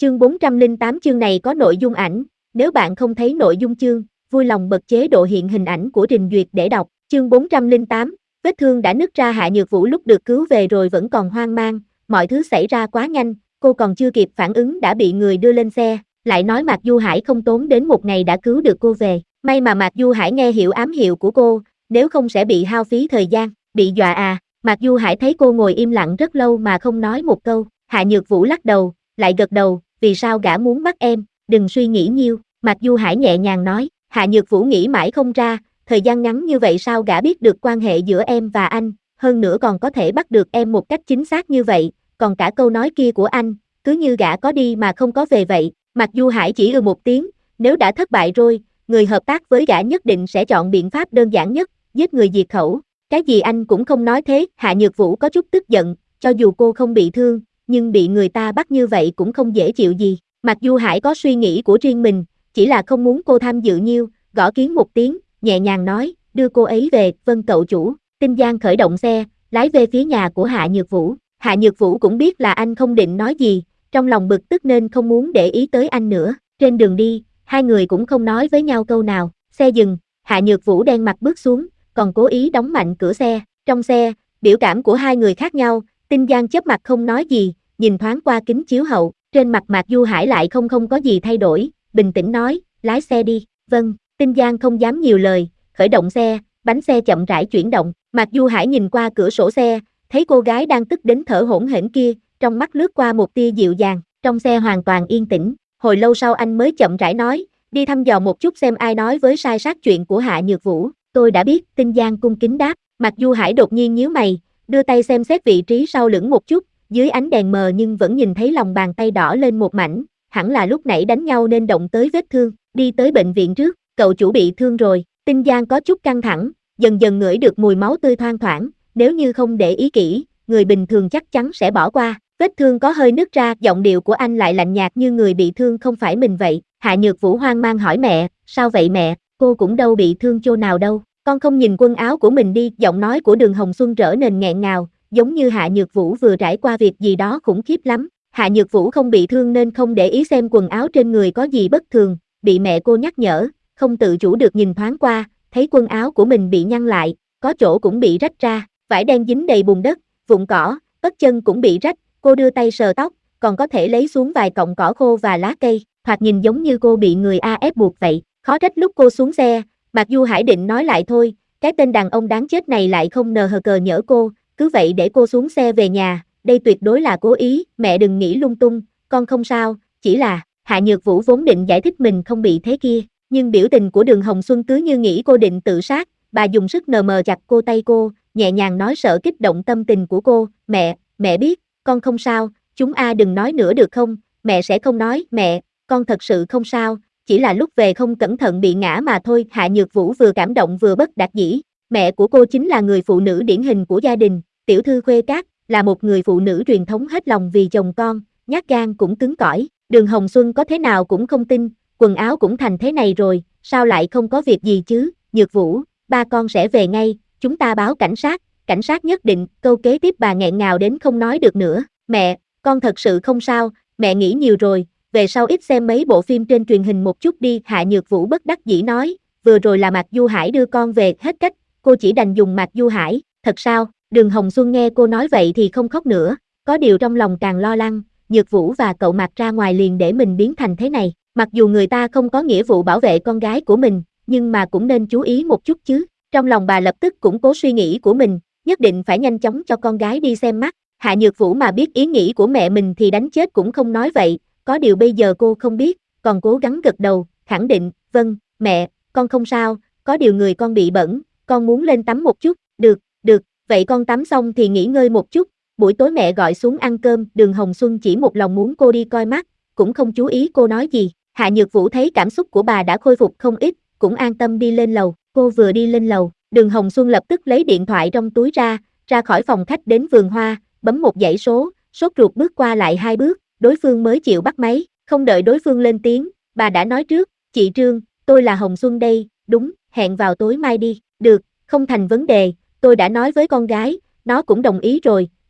Chương 408 chương này có nội dung ảnh, nếu bạn không thấy nội dung chương, vui lòng bật chế độ hiện hình ảnh của trình duyệt để đọc. Chương 408, vết thương đã nứt ra. Hạ Nhược Vũ lúc được cứu về rồi vẫn còn hoang mang, mọi thứ xảy ra quá nhanh, cô còn chưa kịp phản ứng đã bị người đưa lên xe, lại nói Mạc Du Hải không tốn đến một ngày đã cứu được cô về. May mà Mạc Du Hải nghe hiểu ám hiệu của cô, nếu không sẽ bị hao phí thời gian. Bị dọa à? Mạc Du Hải thấy cô ngồi im lặng rất lâu mà không nói một câu. Hạ Nhược Vũ lắc đầu, lại gật đầu, vì sao gã muốn bắt em, đừng suy nghĩ nhiều. Mạc Du Hải nhẹ nhàng nói. Hạ Nhược Vũ nghĩ mãi không ra, thời gian ngắn như vậy sao gã biết được quan hệ giữa em và anh, hơn nữa còn có thể bắt được em một cách chính xác như vậy, còn cả câu nói kia của anh, cứ như gã có đi mà không có về vậy. Mạc Du Hải chỉ một tiếng, nếu đã thất bại rồi, người hợp tác với gã nhất định sẽ chọn biện pháp đơn giản nhất, giết người diệt khẩu. Cái gì anh cũng không nói thế. Hạ Nhược Vũ có chút tức giận, cho dù cô không bị thương, nhưng bị người ta bắt như vậy cũng không dễ chịu gì. Mạc Du Hải có suy nghĩ của riêng mình, chỉ là không muốn cô tham dự nhiều, gõ kiến một tiếng, nhẹ nhàng nói, đưa cô ấy về. Vâng cậu chủ. Tinh Giang khởi động xe, lái về phía nhà của Hạ Nhược Vũ. Hạ Nhược Vũ cũng biết là anh không định nói gì, trong lòng bực tức nên không muốn để ý tới anh nữa. Trên đường đi, hai người cũng không nói với nhau câu nào. Xe dừng, Hạ Nhược Vũ đen mặt bước xuống, còn cố ý đóng mạnh cửa xe. Trong xe, biểu cảm của hai người khác nhau. Tinh Giang chớp mặt không nói gì, nhìn thoáng qua kính chiếu hậu, trên mặt Mạc Du Hải lại không có gì thay đổi, bình tĩnh nói, lái xe đi. Vâng. Tinh Giang không dám nhiều lời, khởi động xe, bánh xe chậm rãi chuyển động. Mạc Du Hải nhìn qua cửa sổ xe, thấy cô gái đang tức đến thở hổn hển kia, trong mắt lướt qua một tia dịu dàng. Trong xe hoàn toàn yên tĩnh, hồi lâu sau anh mới chậm rãi nói, đi thăm dò một chút xem ai nói với sai sát chuyện của Hạ Nhược Vũ. Tôi đã biết. Tinh Giang cung kính đáp. Mạc Du Hải đột nhiên nhíu mày, đưa tay xem xét vị trí sau lưng một chút, dưới ánh đèn mờ nhưng vẫn nhìn thấy lòng bàn tay đỏ lên một mảnh, hẳn là lúc nãy đánh nhau nên động tới vết thương. Đi tới bệnh viện trước. Cậu chủ bị thương rồi. Tinh Giang có chút căng thẳng, dần dần ngửi được mùi máu tươi thoang thoảng, nếu như không để ý kỹ, người bình thường chắc chắn sẽ bỏ qua. Vết thương có hơi nứt ra, giọng điệu của anh lại lạnh nhạt như người bị thương không phải mình vậy. Hạ Nhược Vũ hoang mang hỏi mẹ, sao vậy mẹ, cô cũng đâu bị thương chỗ nào đâu, con không nhìn quần áo của mình đi. Giọng nói của Đường Hồng Xuân trở nên nghẹn ngào, giống như Hạ Nhược Vũ vừa trải qua việc gì đó khủng khiếp lắm. Hạ Nhược Vũ không bị thương nên không để ý xem quần áo trên người có gì bất thường, bị mẹ cô nhắc nhở, không tự chủ được nhìn thoáng qua, thấy quần áo của mình bị nhăn lại, có chỗ cũng bị rách ra, vải đen dính đầy bùn đất, vụn cỏ, tất chân cũng bị rách. Cô đưa tay sờ tóc, còn có thể lấy xuống vài cọng cỏ khô và lá cây, thoạt nhìn giống như cô bị người ép buộc vậy. Khó trách lúc cô xuống xe, Mạc Du Hải định nói lại thôi, cái tên đàn ông đáng chết này lại không nờ hờ cờ nhỡ cô, cứ vậy để cô xuống xe về nhà, đây tuyệt đối là cố ý. Mẹ đừng nghĩ lung tung, con không sao, chỉ là. Hạ Nhược Vũ vốn định giải thích mình không bị thế kia, nhưng biểu tình của Đường Hồng Xuân cứ như nghĩ cô định tự sát, bà dùng sức nờ mờ chặt tay cô, nhẹ nhàng nói sợ kích động tâm tình của cô, mẹ biết, con không sao, chúng đừng nói nữa được không, mẹ sẽ không nói. Mẹ, con thật sự không sao, chỉ là lúc về không cẩn thận bị ngã mà thôi. Hạ Nhược Vũ vừa cảm động vừa bất đắc dĩ, mẹ của cô chính là người phụ nữ điển hình của gia đình, tiểu thư Khuê Cát, là một người phụ nữ truyền thống hết lòng vì chồng con, nhát gan cũng cứng cỏi. Đường Hồng Xuân có thế nào cũng không tin, quần áo cũng thành thế này rồi, sao lại không có việc gì chứ. Nhược Vũ, ba con sẽ về ngay, chúng ta báo cảnh sát nhất định. Câu kế tiếp bà nghẹn ngào đến không nói được nữa. Mẹ, con thật sự không sao, mẹ nghĩ nhiều rồi, về sau ít xem mấy bộ phim trên truyền hình một chút đi. Hạ Nhược Vũ bất đắc dĩ nói, vừa rồi là Mạc Du Hải đưa con về, hết cách, cô chỉ đành dùng Mạc Du Hải. Thật sao? Đường Hồng Xuân nghe cô nói vậy thì không khóc nữa, có điều trong lòng càng lo lắng. Nhược Vũ và cậu Mạc ra ngoài liền để mình biến thành thế này, mặc dù người ta không có nghĩa vụ bảo vệ con gái của mình, nhưng mà cũng nên chú ý một chút chứ. Trong lòng bà lập tức củng cố suy nghĩ của mình, nhất định phải nhanh chóng cho con gái đi xem mắt. Hạ Nhược Vũ mà biết ý nghĩ của mẹ mình thì đánh chết cũng không nói vậy, có điều bây giờ cô không biết, còn cố gắng gật đầu, khẳng định, vâng, mẹ, con không sao, có điều người con bị bẩn, con muốn lên tắm một chút. Được, vậy con tắm xong thì nghỉ ngơi một chút, buổi tối mẹ gọi xuống ăn cơm. Đường Hồng Xuân chỉ một lòng muốn cô đi coi mắt, cũng không chú ý cô nói gì. Hạ Nhược Vũ thấy cảm xúc của bà đã khôi phục không ít, cũng an tâm đi lên lầu. Cô vừa đi lên lầu, Đường Hồng Xuân lập tức lấy điện thoại trong túi ra khỏi phòng khách đến vườn hoa, bấm một dãy số, sốt ruột bước qua lại 2 bước, đối phương mới chịu bắt máy. Không đợi đối phương lên tiếng, bà đã nói trước, chị Trương, tôi là Hồng Xuân đây, đúng, hẹn vào tối mai đi. Được, không thành vấn đề, tôi đã nói với con gái, nó cũng đồng ý rồi,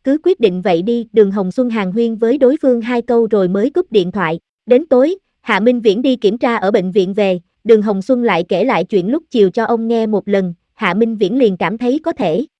cứ quyết định vậy đi, Đường Hồng Xuân hàn huyên với đối phương 2 câu rồi mới cúp điện thoại. Đến tối, Hạ Minh Viễn đi kiểm tra ở bệnh viện về, Đường Hồng Xuân lại kể lại chuyện lúc chiều cho ông nghe một lần, Hạ Minh Viễn liền cảm thấy có thể